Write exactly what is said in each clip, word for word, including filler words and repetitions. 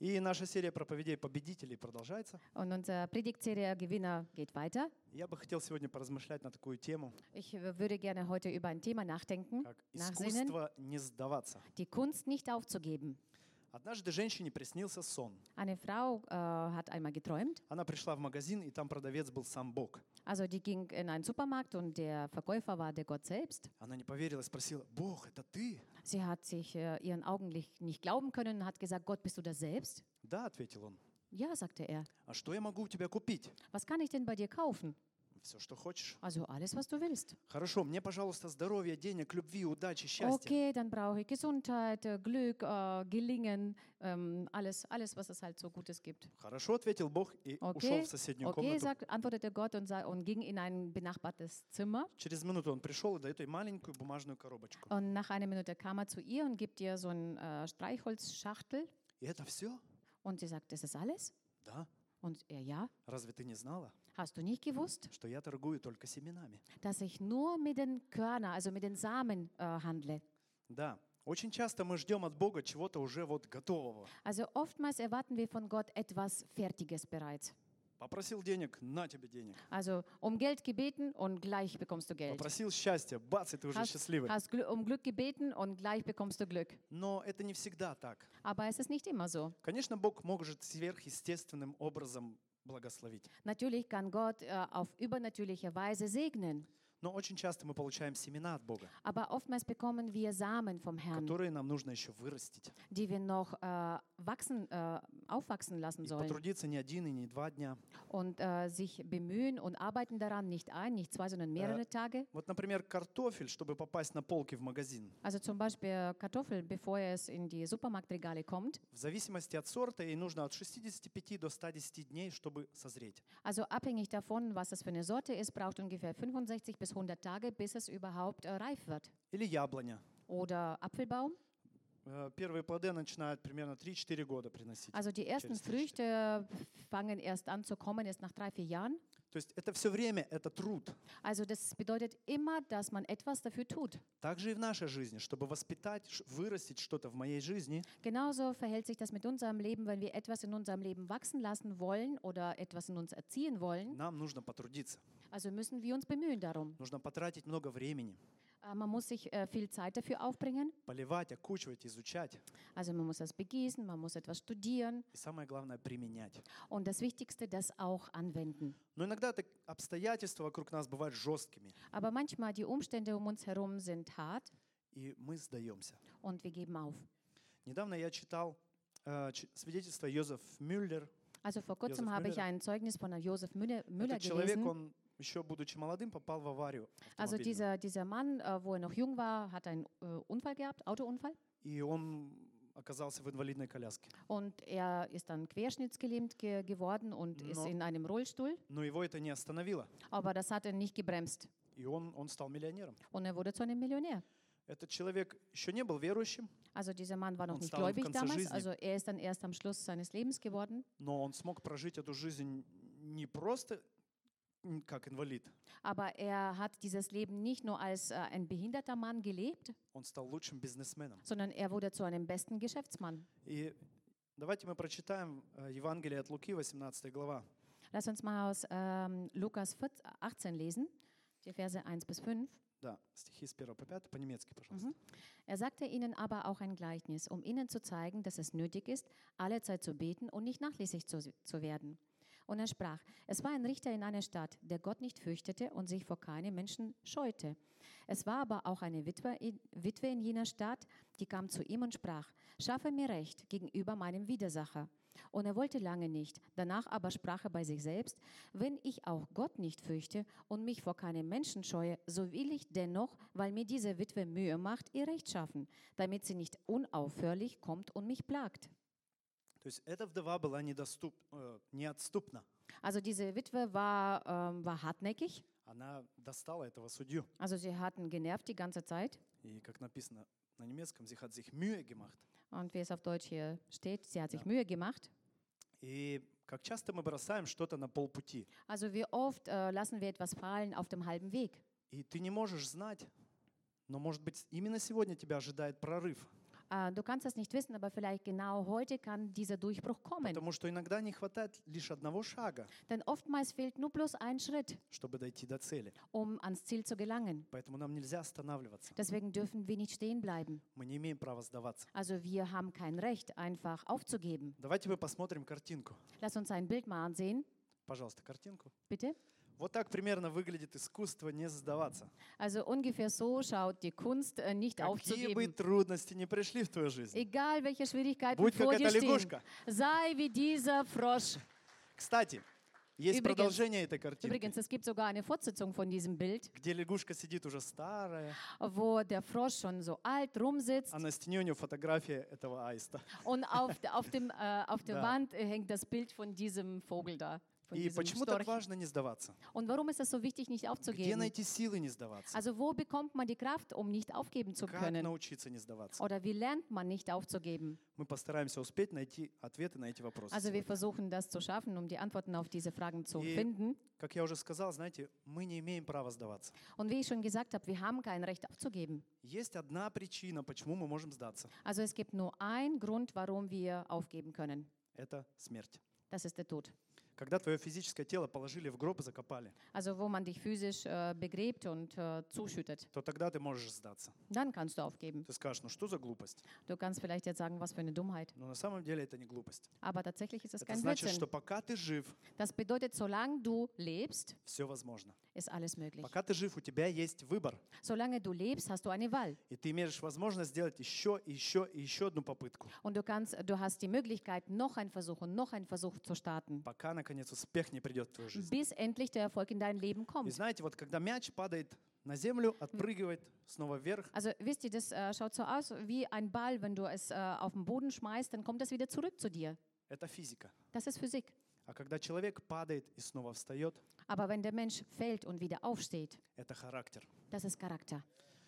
И наша серия проповедей победителей продолжается. Und unsere Predigtserie Gewinner geht weiter. Я бы хотел сегодня поразмышлять на такую тему, Ich äh, würde gerne heute über ein Thema nachdenken, как nachsinnen, искусство не сдаваться. die Kunst nicht aufzugeben. Однажды женщине приснился сон. Eine Frau äh, hat einmal geträumt, Она пришла в магазин, и там продавец был сам Бог. also die ging in einen Supermarkt und der Verkäufer war der Gott selbst. Она не поверила и спросила: «Бог, это ты?» Sie hat sich äh, ihren Augen nicht, nicht glauben können und hat gesagt, Gott, bist du das selbst? «Да», — ответил он. Ja, sagte er. «А что я могу у тебя купить?» Was kann ich denn bei dir kaufen? «Все, что хочешь». Also alles, was du willst. «Хорошо, мне, пожалуйста, здоровья, денег, любви, удачи, счастья». Okay, dann brauche ich Gesundheit, äh, Glück, äh, Gelingen, ähm, alles, alles, was es halt so Gutes gibt. «Хорошо», — ответил Бог и ушел Okay, в соседнюю okay комнату. sagt, antwortete Gott und, sa- und ging in ein benachbartes Zimmer. Через минуту он пришел и дает ей маленькую бумажную коробочку. Und nach einer Minute kam er zu ihr und gibt ihr so ein äh, Streichholzschachtel. «И это все?» Und sie sagt, das ist alles? «Да». Und er, ja. «Разве ты не знала, Hast du nicht gewusst, что я торгую только семенами?» dass ich nur mit den Körnern, also mit den Samen äh, handle? Да. Очень часто мы ждем от Бога чего-то уже вот готового. Also oftmals erwarten wir von Gott etwas Fertiges bereits. Попросил денег, на тебе денег. Also um Geld gebeten und gleich bekommst du Geld. Попросил счастья, бац, и ты уже Hast, счастливый. hast Gl- um Glück gebeten und gleich bekommst du Glück. Но это не всегда так. Aber es ist nicht immer so. Конечно, Бог может сверхъестественным образом благословить. Natürlich kann Gott äh, auf übernatürliche Weise segnen. Но очень часто мы получаем семена от Бога, Aber oftmals bekommen wir Samen vom Herrn, которые нам нужно еще вырастить. die wir noch äh, wachsen, äh, aufwachsen lassen И sollen. потрудиться не один и не два дня. Und äh, sich bemühen und arbeiten daran, nicht ein, nicht zwei, sondern mehrere Tage. Вот, например, картофель, чтобы попасть на полки в магазин. Also zum Beispiel Kartoffel, bevor es in die Supermarktregale kommt. В зависимости от сорта ей нужно от шестидесяти пяти до ста десяти дней, чтобы созреть. Also abhängig davon, was es für eine Sorte ist, braucht ungefähr fünfundsechzig bis hundert Tage, bis es überhaupt äh, reif wird. Или яблоня. Oder Apfelbaum. Э, Первые плоды начинают примерно три-четыре года приносить. Also die ersten Через три-четыре. Früchte fangen erst an zu kommen, erst nach drei, vier Jahren. То есть это все время, это труд. Also das bedeutet immer, dass man etwas dafür tut. Также и в нашей жизни, чтобы воспитать, ш- вырастить что-то в моей жизни, Genauso verhält sich das mit unserem Leben, wenn wir etwas in unserem Leben wachsen lassen wollen oder etwas in uns erziehen wollen. нам нужно потрудиться. Also müssen wir uns bemühen darum. Нужно потратить много времени, Äh, Man muss sich äh, viel Zeit dafür aufbringen. поливать, окучивать, изучать. Also man muss das begießen, man muss etwas studieren И самое главное, применять. und das Wichtigste, das auch anwenden. Но иногда так- обстоятельства вокруг нас бывают жесткими, Aber manchmal die Umstände um uns herum sind hart и мы сдаемся. und wir geben auf. Недавно я читал э, ч- свидетельство Йозеф Мюллер. Also vor kurzem Josef habe ich Müller. ein Zeugnis von Josef Müller, Müller Этот человек, gelesen. он еще будучи молодым, попал в аварию Also автомобильную. dieser, dieser Mann, äh, wo er noch jung war, hat einen äh, Unfall gehabt, Autounfall. И он оказался в инвалидной коляске. Und er ist dann querschnittsgelähmt ge geworden und ist No. in einem Rollstuhl. Но его это не остановило. Aber das hat er nicht gebremst. И он, он стал миллионером. Und er wurde zu einem Millionär. Этот человек еще не был верующим, Also dieser Mann war noch Und nicht стал im gläubig конце damals. жизни. Also er ist dann erst am Schluss seines Lebens geworden. но он смог прожить эту жизнь не просто м, как инвалид, Aber er hat dieses Leben nicht nur als äh, ein behinderter Mann gelebt, он стал лучшим бизнесменом. sondern er wurde zu einem besten Geschäftsmann. И давайте мы прочитаем э, Евангелие от Луки, восемнадцатая глава. Lass uns mal aus ähm, Lukas vierzehn, achtzehn lesen, die Verse eins bis fünf. Да, стихи с первого по пятый, по-немецки, пожалуйста. Er sagte ihnen aber auch ein Gleichnis, um ihnen zu zeigen, dass es nötig ist, alle Zeit zu beten und nicht nachlässig zu, zu werden. Und er sprach, es war ein Richter in einer Stadt, der Gott nicht fürchtete und sich vor keinem Menschen scheute. Es war aber auch eine Witwe in, Witwe in jener Stadt, die kam zu ihm und sprach, schaffe mir Recht gegenüber meinem Widersacher. Und er wollte lange nicht. Danach aber sprach er bei sich selbst, wenn ich auch Gott nicht fürchte und mich vor keinem Menschen scheue, so will ich dennoch, weil mir diese Witwe Mühe macht, ihr Recht schaffen, damit sie nicht unaufhörlich kommt und mich plagt. То есть эта вдова была недоступ, э, неотступна. Also diese Witwe war, ähm, war hartnäckig, Она достала этого судью. also sie hatten genervt die ganze Zeit. И как написано на немецком, sie hat sich Mühe gemacht. Und wie es auf Deutsch hier steht, sie hat sich Mühe gemacht. И как часто мы бросаем что-то на полпути. Also wie oft äh, lassen wir etwas fallen auf dem halben Weg. И ты не можешь знать, но, может быть, именно сегодня тебя ожидает прорыв. Äh, du kannst das nicht wissen, aber vielleicht genau heute kann dieser Durchbruch kommen. Потому что иногда не хватает лишь одного шага, Denn oftmals fehlt nur bloß ein Schritt, чтобы dойти до цели. um ans Ziel zu gelangen. Поэтому нам нельзя останавливаться. Deswegen dürfen wir nicht stehen bleiben. Мы не имеем права сдаваться. Also wir haben kein Recht, einfach aufzugeben. Давайте мы посмотрим картинку. Lass uns ein Bild mal ansehen, Пожалуйста, картинку. bitte. Вот так примерно выглядит искусство не сдаваться. Also ungefähr so schaut die Kunst, äh, nicht Какие бы aufzugeben. трудности ни пришли в твою жизнь. Egal welche Schwierigkeiten Будь vor как dir эта stehen, лягушка. sei wie dieser Frosch. Кстати, есть Übrigens- продолжение этой картинки, Übrigens, es gibt sogar eine Fortsetzung von diesem Bild, где лягушка сидит уже старая, wo der Frosch schon so alt rumsitzt а на стене у нее фотография этого аиста. und auf, auf, dem, äh, auf der Da. Wand äh, hängt das Bild von diesem Vogel da, von И diesem почему так Storch. важно не сдаваться? Und warum ist es so wichtig, nicht Где aufzugeben? найти силы не сдаваться? Also wo bekommt man die Kraft, um nicht aufgeben zu Как können? научиться не сдаваться? Oder wie lernt man nicht aufzugeben? Мы постараемся успеть найти ответы на эти вопросы. Also wir сегодня. versuchen das zu schaffen, um die Antworten auf diese Fragen zu И- finden. Как я уже сказал, знаете, мы не имеем права сдаваться. Und wie ich schon gesagt habe, wir haben kein Recht aufzugeben. Есть одна причина, почему мы можем сдаться. Also es gibt nur einen Grund, warum wir aufgeben können. Это смерть. Das ist der Tod. Когда твое физическое тело положили в гроб и закопали, Also wo man dich physisch äh, begräbt und äh, zuschüttet. то тогда ты можешь сдаться. Dann kannst du aufgeben. Ты скажешь, ну что за глупость? Du kannst vielleicht jetzt sagen, was für eine Dummheit. Но на самом деле это не глупость. Aber tatsächlich ist es Это kein значит, Blödsinn. что пока ты жив, Das bedeutet, solange du lebst, все возможно. ist alles möglich. Пока ты жив, у тебя есть выбор. Solange du lebst, hast du eine Wahl. И ты имеешь возможность сделать еще, и еще и еще одну попытку. Und du kannst, du hast die Möglichkeit, noch einen Versuch und noch einen Versuch zu starten, Пока, наконец, успех не придет в твою жизнь. bis endlich der Erfolg in dein Leben И kommt. знаете, вот когда мяч падает на землю, отпрыгивает снова вверх, Also wisst ihr, das äh, schaut so aus wie ein Ball, wenn du es äh, auf den Boden schmeißt, dann kommt es wieder zurück zu dir. это физика. Das ist Physik. А когда человек падает и снова встает, Aber wenn der Mensch fällt und wieder aufsteht, это характер. das ist Charakter.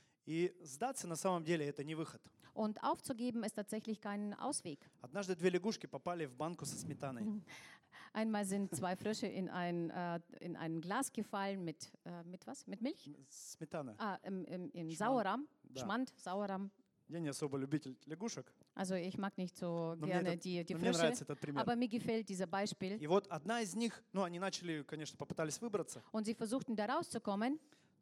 И сдаться на самом деле это не выход. Und aufzugeben ist tatsächlich kein Ausweg. Однажды две лягушки попали в банку со сметаной. Einmal sind zwei Frösche in ein, äh, in ein Glas gefallen mit, äh, mit was? Mit Milch? Smetana. Ah, im, im, in Schmand. Sauerrahm. Да. Schmand, Sauerrahm. Я не особо любитель лягушек, Also ich mag nicht so но мне, gerne этот- die, die но мне Frösche, нравится этот пример. aber mir gefällt dieser Beispiel. И вот одна из них, ну, они начали, конечно, попытались выбраться, Und sie versuchten da rauszukommen,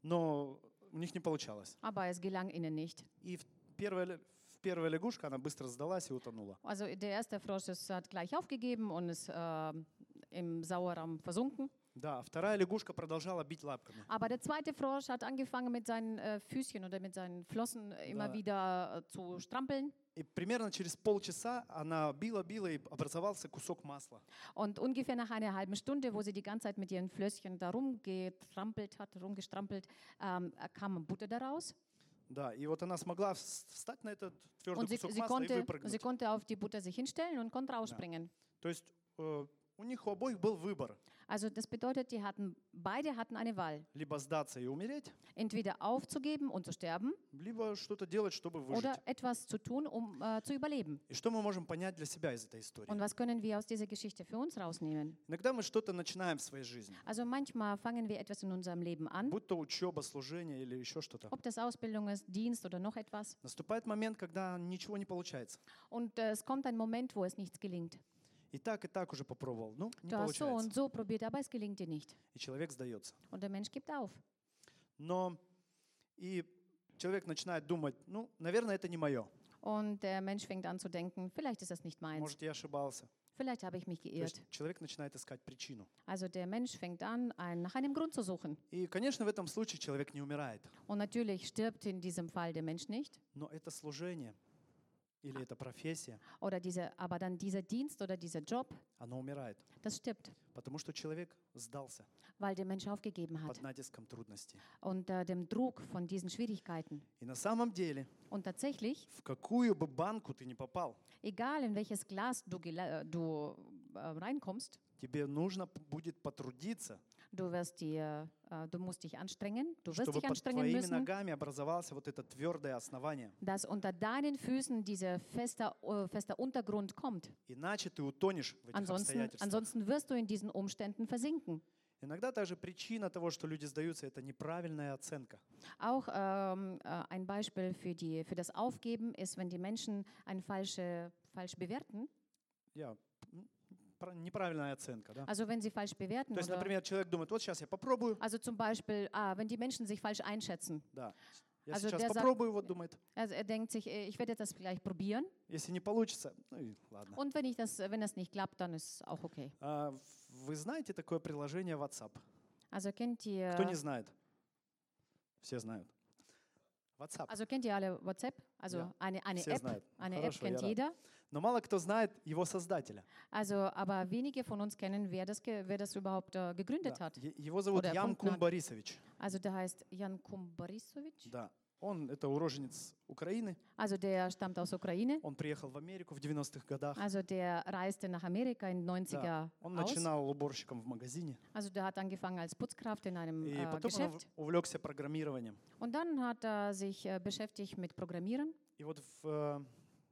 но у них не получалось. aber es gelang ihnen nicht. И в первая, ля- в первая лягушка, она быстро сдалась и утонула. Also der erste Frosch ist, hat gleich aufgegeben und ist äh, im Sauerraum versunken. Да, а вторая лягушка продолжала бить лапками. Aber der zweite Frosch hat angefangen mit seinen äh, Füßchen oder mit seinen Flossen immer Da. wieder äh, zu strampeln. И примерно через полчаса она била-била, и образовался кусок масла. Und ungefähr nach einer halben Stunde, wo sie die ganze Zeit mit ihren Flösschen da rumgetrampelt hat, rumgestrampelt, ähm, kam Butter daraus. Да, и вот она смогла вс- встать на этот твердый Und sie, кусок sie, масла и konnte, выпрыгнуть. sie konnte auf die Butter sich hinstellen und konnte rausspringen. То есть э, у них у обоих был выбор. Also das bedeutet, die hatten, beide hatten eine Wahl. Либо сдаться и умереть, Entweder aufzugeben und zu sterben либо что-то делать, чтобы выжить. oder etwas zu tun, um äh, zu überleben. И что мы можем понять для себя из этой истории? Und was können wir aus dieser Geschichte für uns rausnehmen? Иногда мы что-то начинаем в своей жизни, Also manchmal fangen wir etwas in unserem Leben an, будь то учеба, служение или еще что-то. ob das Ausbildung ist, Dienst oder noch etwas. Наступает момент, когда ничего не получается. Und äh, es kommt ein Moment, wo es nichts gelingt. И так, и так уже попробовал. Ну, не Du hast so получается. und so probiert, aber es gelingt dir nicht. И человек сдается. Und der Mensch gibt auf. Но и человек начинает думать, ну, наверное, это не мое. Und der Mensch fängt an zu denken, vielleicht ist das nicht meins. Может, я ошибался. Vielleicht habe ich mich То geirrt. есть человек начинает искать причину. Also der Mensch fängt an, ein, nach einem Grund zu suchen. И, конечно, в этом случае человек не умирает. Und natürlich stirbt in diesem Fall der Mensch nicht. Но это служение или это профессия, Oder diese, aber dann dieser Dienst oder dieser Job, оно умирает. das stirbt, Потому что человек сдался weil der Mensch aufgegeben hat. под натиском трудностей. Unter dem Druck von diesen Schwierigkeiten. И на самом деле, Und tatsächlich, в какую бы банку ты ни попал, egal in welches Glas du, gela- äh, du äh, reinkommst, тебе нужно п- будет потрудиться, du wirst dir, äh, du musst dich anstrengen, du wirst чтобы dich под anstrengen твоими müssen, ногами образовалось вот это твердое основание. dass unter deinen Füßen dieser fester, äh, fester Untergrund kommt. Иначе ты утонешь в этих Ansonsten, обстоятельствах. ansonsten wirst du in diesen Umständen versinken. Иногда также причина того, что люди сдаются, это неправильная оценка. Auch ähm, äh, ein Beispiel für, die, für das Aufgeben ist, wenn die Menschen ein falsche, falsch bewerten. Я, м, пра- неправильная оценка, да? Also wenn sie falsch bewerten. То есть, Oder, например, человек думает, вот сейчас я попробую, also zum Beispiel, ah, wenn die Menschen sich falsch einschätzen. да, я Also сейчас der sagt- попробую, вот думает, Also er denkt sich, äh, ich werde jetzt das gleich probieren. если не получится, ну и ладно. Und wenn, ich das, wenn das nicht klappt, dann ist es auch okay. А, вы знаете такое приложение WhatsApp? Also kennt ihr, Кто не знает? Все знают. WhatsApp. also kennt ihr alle WhatsApp? Also Ja, eine, eine все App. знают. Eine App Хорошо, я kennt рад. jeder. Но мало кто знает его создателя. Also, aber wenige von uns kennen, wer das, ge- wer das überhaupt äh, gegründet Да. hat. Е- Его зовут Oder Ян erfunden Кум hat. Борисович. Also der heißt Jan Kumbarisovic. Да. Он это уроженец Украины. Also der stammt aus Ukraine. Он приехал в Америку в девяностых годах. Also der reiste nach Amerika in den neunziger Он aus. начинал уборщиком в магазине. Also der hat angefangen als Putzkraft in einem И äh, потом он Geschäft. ув- увлекся программированием. Und dann hat er sich äh, beschäftigt mit Programmieren. И вот в, э,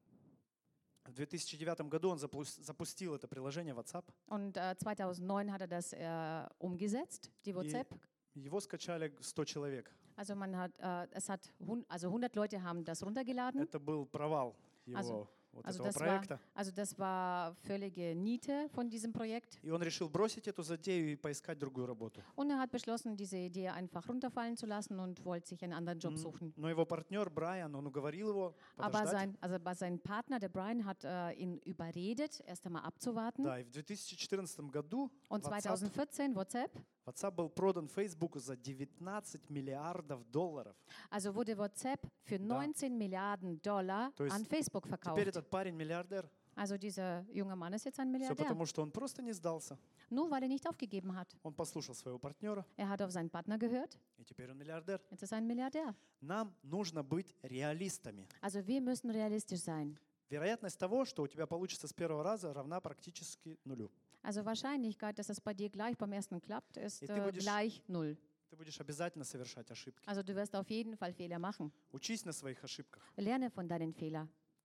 в две тысячи девятом году он запус- запустил это приложение WhatsApp. Und äh, zweitausendneun hat er das äh, umgesetzt, die WhatsApp. Его скачали сто человек. Also man hat, äh, es hat, hun- also hundert Leute haben das runtergeladen. Это был провал его Also- вот Also этого das, war, проекта. also das war völlige Niete von diesem Projekt. И он решил бросить эту затею и поискать другую работу. Und er hat beschlossen, diese Idee einfach runterfallen zu lassen und wollte sich einen anderen Job М, suchen. Но его партнер Брайан, он уговорил его Aber подождать. sein, also bei sein Partner, der Brian, hat äh, ihn überredet, erst einmal abzuwarten. Да, и в две тысячи четырнадцатом году Und WhatsApp, zweitausendvierzehn WhatsApp, WhatsApp был продан Фейсбуку за девятнадцать миллиардов долларов. also wurde WhatsApp für neunzehn Milliarden Dollar То есть an Facebook Теперь verkauft. этот парень миллиардер. Also dieser junge Mann ist jetzt ein Все Milliardär. потому, что он просто не сдался. Nur weil er nicht aufgegeben hat. Он послушал своего партнера, Er hat auf seinen Partner gehört, и теперь он миллиардер. jetzt ist er ein Milliardär. Нам нужно быть реалистами. Also wir müssen realistisch sein. Вероятность того, что у тебя получится с первого раза, равна практически нулю. Also Wahrscheinlichkeit, dass es bei dir gleich beim ersten klappt, ist И ты äh, будешь- gleich null. Ты будешь обязательно совершать ошибки. Also du wirst auf jeden Fall Fehler machen. Учись на своих ошибках. Lerne von deinen Fehlern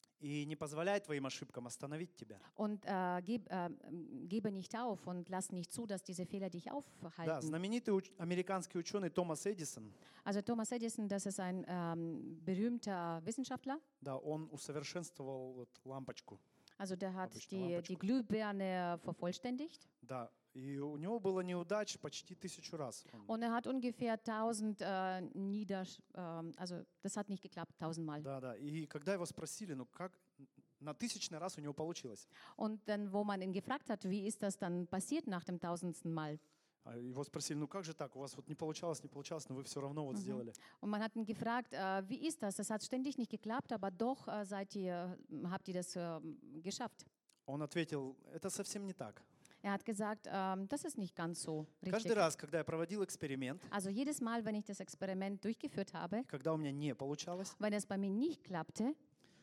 И не позволяй твоим ошибкам остановить тебя. und äh, geb, äh, gebe nicht auf und lass nicht zu, dass diese Fehler dich Да, aufhalten. знаменитый уч- американский ученый Томас Эдисон, Also Thomas Edison, das ist ein ähm, berühmter Wissenschaftler. да, он усовершенствовал вот лампочку. Also der hat Обычно die, лампочку. die Glühbirne vervollständigt Да, и у него было неудач почти тысячу раз. Он- und er hat ungefähr tausend äh, Niedersch... ähm, also das hat nicht geklappt, tausendmal. Да, да. И когда его спросили, ну как на тысячный раз у него получилось, Und dann, wo man ihn gefragt hat, wie ist das dann passiert nach dem tausendsten Mal? а его спросили, ну как же так, у вас вот не получалось, не получалось, но вы все равно вот сделали. Und man hat ihn gefragt, äh, wie ist das? Das hat ständig nicht geklappt, aber doch äh, seid ihr, habt ihr das äh, geschafft. Он ответил, это совсем не так. Er hat gesagt, ähm, das ist nicht ganz so Каждый richtig. раз, когда я проводил эксперимент, Also jedes Mal, wenn ich das Experiment durchgeführt habe, и когда у меня не получалось, wenn es bei mir nicht klappte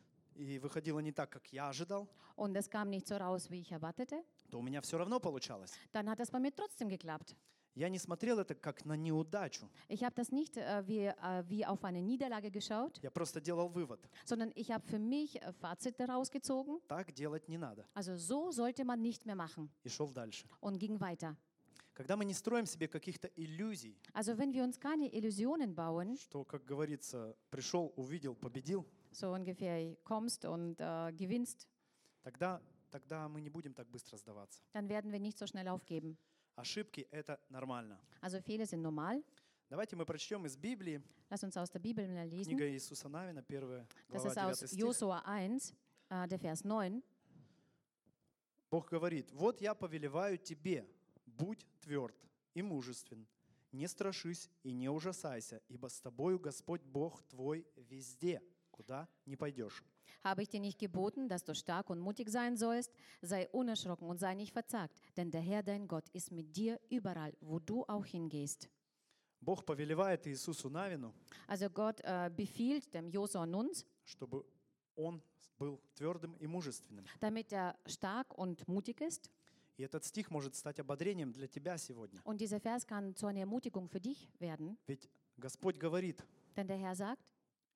и выходило не так, как я ожидал, und es kam nicht so raus, wie ich erwartete, то у меня все равно получалось. dann hat es bei mir trotzdem geklappt. Я не смотрел это как на неудачу. Ich habe das nicht äh, wie, äh, wie auf eine Niederlage geschaut, Я просто делал вывод. sondern ich habe für mich äh, Fazit daraus gezogen. Так делать не надо. Also so sollte man nicht mehr machen И шел дальше. und ging weiter. Когда мы не строим себе каких-то иллюзий, Also wenn wir uns keine Illusionen bauen, что, как говорится, пришел, увидел, победил, so ungefähr kommst und äh, gewinnst, тогда, тогда мы не будем так быстро сдаваться. dann werden wir nicht so schnell aufgeben. Ошибки — это нормально. Also Fehler sind normal. Давайте мы прочтем из Библии, Lass uns aus der Bibel mal lesen. книга Иисуса Навина, первая Das глава, ist aus девятый стих. Josua eins, äh, der Vers neun. Бог говорит, вот я повелеваю тебе, будь тверд и мужествен, не страшись и не ужасайся, ибо с тобою Господь Бог твой везде, куда не пойдешь. Habe ich dir nicht geboten, dass du stark und mutig sein sollst? Sei unerschrocken und sei nicht verzagt, denn der Herr dein Gott ist mit dir überall, wo du auch hingehst. Бог повелевает Иисусу Навину, Also Gott äh, befiehlt dem Josua und uns, чтобы он был твердым и мужественным. damit er stark und mutig ist. И этот стих может стать ободрением для тебя сегодня. Und dieser Vers kann zu einer Ermutigung für dich werden, Ведь Господь говорит, denn der Herr sagt,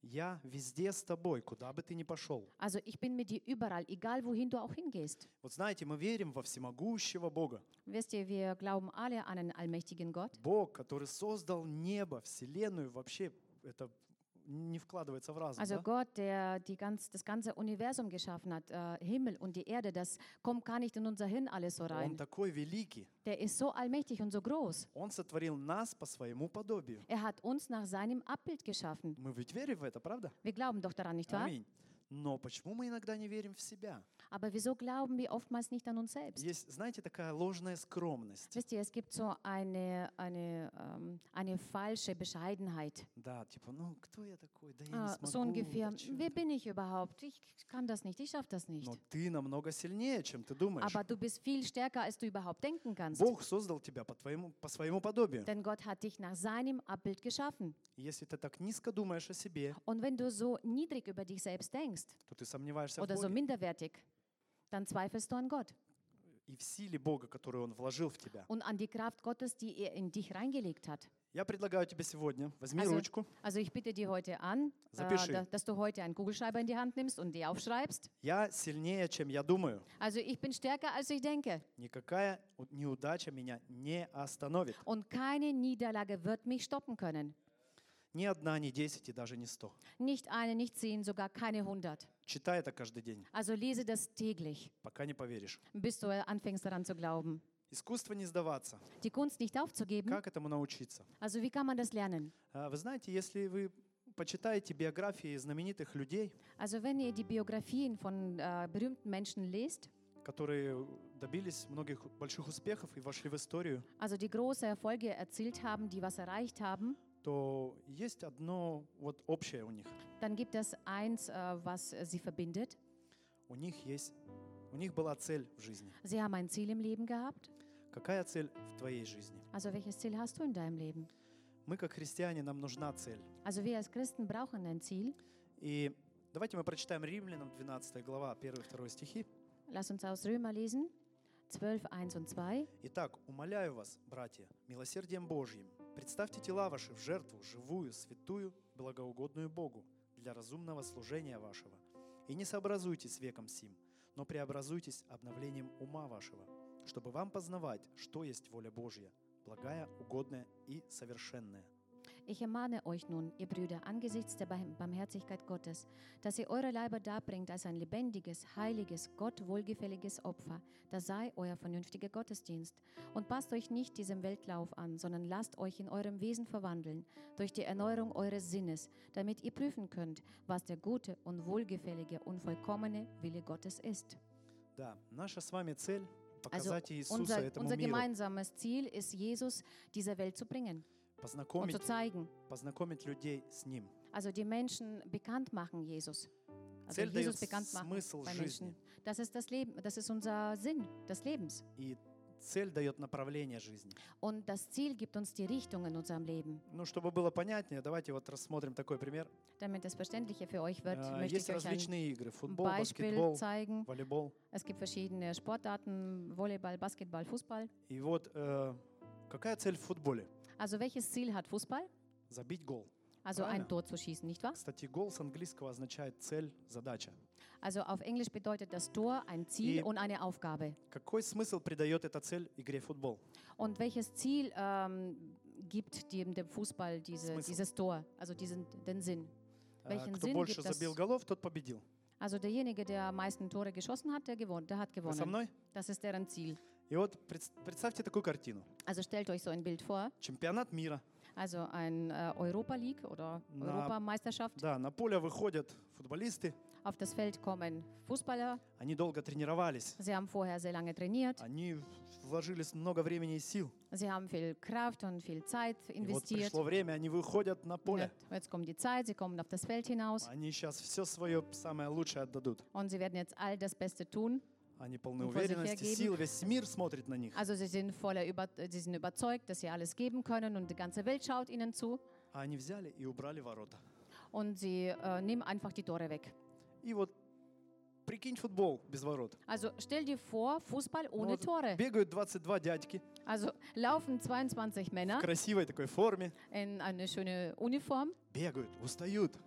я везде с тобой, куда бы ты ни пошел. Also ich bin mit dir überall, egal wohin du auch hingehst. Вот знаете, мы верим во всемогущего Бога. Wisst ihr, wir glauben alle an einen allmächtigen Gott. Бог, который создал небо, вселенную, вообще это не вкладывается в разум. Also Да? Gott, der die ganz, das ganze Universum geschaffen hat, äh, Himmel und die Erde, das kommt gar nicht in unser Hirn alles so Он rein. такой великий. Der ist so allmächtig und so groß. Он сотворил нас по своему подобию. Er hat uns nach seinem Abbild geschaffen. Мы ведь верим в это, правда? Wir glauben doch daran, nicht wahr? Аминь. Но почему мы иногда не верим в себя? Aber wieso glauben wir oftmals nicht an uns selbst? Есть, знаете, такая ложная скромность. Wisst ihr, es gibt so eine, eine, ähm, eine falsche Bescheidenheit. Да, типа, ну кто я такой? Да я Ah, не so смогу. ungefähr, да чё wer ты?» bin ich überhaupt? Ich kann das nicht, ich schaffe das nicht. Но ты намного сильнее, чем ты думаешь. Aber du bist viel stärker, als du überhaupt denken kannst. Бог создал тебя по, твоему, по своему подобию. Denn Gott hat dich nach seinem Abbild geschaffen. И если ты так низко думаешь о себе, Und wenn du so niedrig über dich selbst denkst то ты сомневаешься в oder so Боге minderwertig, dann zweifelst du an Gott и в силе Бога, которую Он вложил в тебя. und an die Kraft Gottes, die er in dich reingelegt hat. Я предлагаю тебе сегодня, возьми Also, ручку. also ich bitte dir heute an, äh, Запиши. da- dass du heute einen Kugelschreiber in die Hand nimmst und die aufschreibst. Я сильнее, чем я думаю. Also ich bin stärker, als ich denke. Никакая у- неудача меня не остановит. Und keine Niederlage wird mich stoppen können. Ни одна, ни десять и даже не сто. Nicht eine, nicht zehn, sogar keine hundert. Читай это каждый день, Also lese das täglich, пока не поверишь. bis du anfängst daran zu glauben. Искусство не сдаваться. Die Kunst nicht aufzugeben. Как этому научиться? Also wie kann man das lernen? А, Вы знаете, если вы почитаете биографии знаменитых людей, Also wenn ihr die Biografien von äh, berühmten Menschen lest, которые добились многих больших успехов и вошли в историю, also die große Erfolge erzielt haben, die was erreicht haben, то есть одно вот общее у них. dann gibt es eins, äh, was äh, sie verbindet. У них есть, у них была цель в жизни. Sie haben ein Ziel im Leben gehabt. Какая цель в твоей жизни? Also welches Ziel hast du in deinem Leben? Мы, как христиане, нам нужна цель. Also wir als Christen brauchen ein Ziel. И давайте мы прочитаем Римлянам двенадцатая глава, первый и второй стихи. Lass uns aus Römer lesen, zwölf, eins und zwei. Итак, умоляю вас, братья, милосердием Божьим, представьте тела ваши в жертву, живую, святую, благоугодную Богу, для разумного служения вашего. И не сообразуйтесь с веком сим, но преобразуйтесь обновлением ума вашего, чтобы вам познавать, что есть воля Божья, благая, угодная и совершенная. Ich ermahne euch nun, ihr Brüder, angesichts der Barm- Barmherzigkeit Gottes, dass ihr eure Leiber darbringt als ein lebendiges, heiliges, Gott wohlgefälliges Opfer. Das sei euer vernünftiger Gottesdienst. Und passt euch nicht diesem Weltlauf an, sondern lasst euch in eurem Wesen verwandeln, durch die Erneuerung eures Sinnes, damit ihr prüfen könnt, was der gute und wohlgefällige und vollkommene Wille Gottes ist. Да, наша с вами цель – Also показать Иисуса unser, этому unser миру, gemeinsames Ziel ist, Jesus dieser Welt zu bringen und познакомить, zu zeigen. познакомить людей с Ним. Also die Menschen bekannt machen, Jesus. Also Цель Jesus дает bekannt machen смысл bei жизни. Menschen. Das ist das Leben, das ist unser Sinn des Lebens. И цель дает направление жизни. Und das Ziel gibt uns die Richtung in unserem Leben. Ну, чтобы было понятнее, давайте вот рассмотрим такой пример. Damit es verständlicher für euch wird, Äh, möchte Есть ich euch ein различные игры. Футбол, Beispiel баскетбол, zeigen. волейбол. Es gibt verschiedene Sportarten, Volleyball, Basketball, Fußball. И вот э, какая цель в футболе? Also welches Ziel hat Fußball? Забить гол. Also Правильно. ein Tor zu schießen, nicht wahr? Кстати, гол с английского означает цель, задача. Also auf Englisch bedeutet das Tor ein Ziel И- und eine Aufgabe. Какой смысл придает эта цель игре в футбол? Und welches Ziel ähm, gibt dem, dem Fußball diese, Смысл. dieses Tor, also diesen, den Sinn? Э, Welchen Кто Sinn больше gibt das? забил голов, тот победил. Also derjenige, der am meisten Tore geschossen hat, der, gewonnen, der hat Вы со gewonnen. мной? Das ist deren Ziel. И вот пред- представьте такую картину. Also stellt euch so ein Bild vor, Чемпионат мира. also ein äh, Europa League oder Na, Europameisterschaft. Да, на поле выходят футболисты. Auf das Feld kommen Fußballer. Они долго тренировались. Sie haben vorher sehr lange trainiert. Они вложили много времени и сил. Sie haben viel Kraft und viel Zeit И вот investiert. пришло время, они выходят на поле. Jetzt, jetzt kommt die Zeit, sie kommen auf das Feld hinaus Они сейчас все свое самое лучшее отдадут. und sie werden jetzt all das Beste tun. Они полны Ну, vor sich уверенности, hergeben. сил, весь мир смотрит на них. Also sie sind voller über, sie sind überzeugt, dass sie alles geben können und die ganze Welt schaut ihnen zu. А они взяли и убрали ворота. Und sie äh, nehmen einfach die Tore weg. И вот прикинь футбол без ворот. Also stell dir vor, Fußball Ну ohne вот Tore. бегают двадцать два дядьки Also laufen zweiundzwanzig в Männer красивой такой форме. in eine schöne Uniform. Бегают, устают.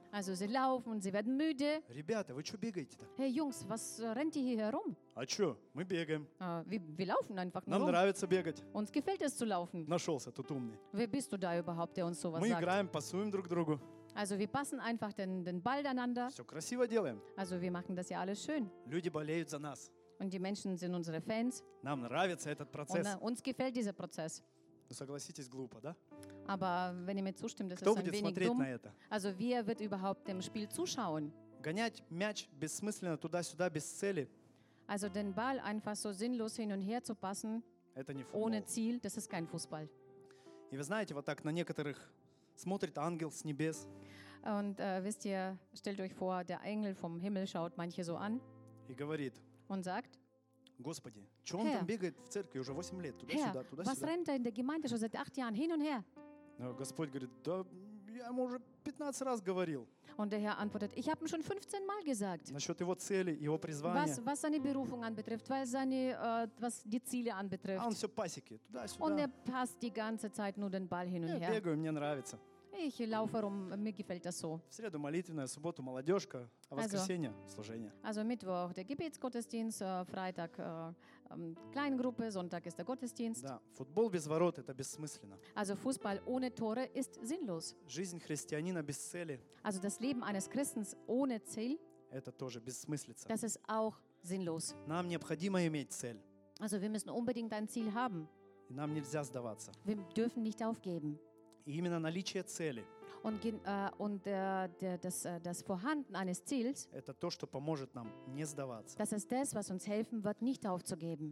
Also sie laufen und sie werden müde. Ребята, вы что бегаете-то? Hey Jungs, was äh, rennt ihr hier herum? А что? Мы бегаем. Äh, wir, wir laufen einfach nur Нам rum. нравится бегать. Uns gefällt es zu laufen. Нашелся тут умный. Wer bist du da überhaupt, der uns sowas Мы sagt? играем, пасуем друг другу. Also wir passen einfach den, den Ball einander. Все красиво делаем. Also wir machen das ja alles schön. Люди болеют за нас. Und die Menschen sind unsere Fans. Нам нравится этот Und процесс. äh, uns gefällt dieser Prozess. Ну согласитесь, глупо, да? Aber wenn ihr mir zustimmt, das Кто ist ein будет wenig смотреть dumm. на это? Also wer wird überhaupt dem Spiel zuschauen? Гонять мяч бессмысленно туда-сюда, без цели – Also den Ball einfach so sinnlos hin und her zu passen, это не ohne футбол. Ziel, das ist kein Fußball. И вы знаете, вот так на некоторых смотрит ангел с небес Und äh, wisst ihr, stellt euch vor, der Engel vom Himmel schaut manche so an и говорит: und sagt, Господи, что он Herr. там бегает в церкви уже восемь лет, Herr, туда-сюда, was туда-сюда. rennt er in der Gemeinde schon seit acht Jahren hin und her? Но Господь говорит: да я ему уже пятнадцать раз говорил Und der Herr antwortet, ich habe ihm schon fünfzehn Mal gesagt, насчет его цели, его призвания. was, was seine Berufung anbetrifft, weil seine, äh, was die Ziele А он anbetrifft. все пасеки, Und er туда-сюда. passt die ganze Zeit nur den Ball hin und Я her. бегаю, мне нравится. Ich laufe rum, mir gefällt das so. В среду молитвенная, в субботу молодежка, а в Also. воскресенье служение. Also Mittwoch der Gebetsgottesdienst, äh, Freitag äh, ähm, Kleingruppe, Sonntag ist der Gottesdienst. Да, футбол без ворот – это бессмысленно. Also Fußball ohne Tore ist sinnlos. Жизнь христианина без цели Also das Leben eines Christens ohne Ziel, – это тоже бессмыслица. das ist auch sinnlos. Нам необходимо иметь цель, Also wir müssen unbedingt ein Ziel haben. и нам нельзя сдаваться. Wir dürfen nicht aufgeben. И именно наличие цели Und, gen- äh, und äh, der, das, äh, das Vorhanden eines Ziels, – это то, что поможет нам не сдаваться. das ist das, was uns helfen wird, nicht aufzugeben.